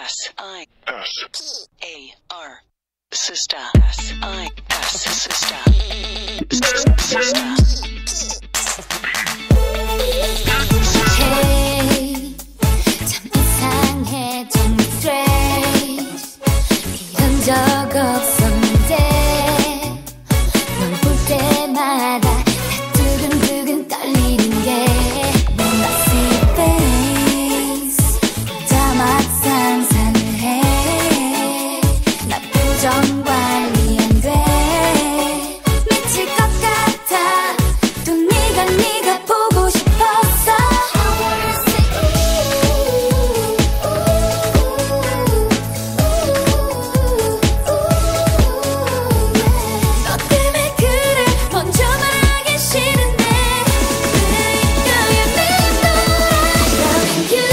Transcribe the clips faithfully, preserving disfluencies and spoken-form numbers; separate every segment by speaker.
Speaker 1: S I S P A R Sister. S I S Sister. Sister.
Speaker 2: Hey, 참 이상해, 좀 strange. 이런 적 없었는데 널 볼 때마다 다 두근두근 떨리는 게 넌 나의 face. 혼자 막 상상을 해. 나 표정 관리 안 돼. 미칠 것 같아. 또 네가 네가 보고 싶었어. I wanna say ooh, ooh, yeah. 너 때문에 그래 먼저 말하기 싫은데 너의 맘도 Loving you,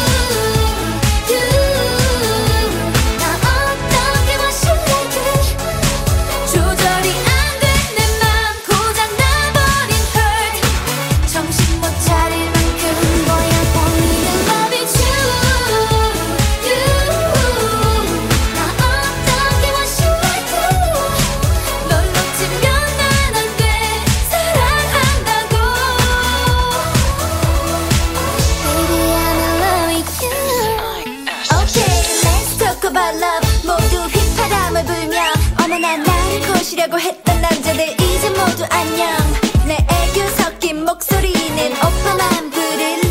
Speaker 2: you. 나 어떻게 마실래 조절이 안 돼. 내 맘 고장 나버린 hurt. 정신 못 차릴 만큼 뭐야 보이는 Loving you, you. 나 어떻게 마실래 널 놓치면 난 안 돼. 사랑한다고. Baby I'm in love with you. Okay, let's talk about love. 모두 휘파람을 불며 어머나 나를 꼬시려고 했던 남자들 이제 모두 안녕. 내 애교 섞인 목소리는 오빠만 부를래.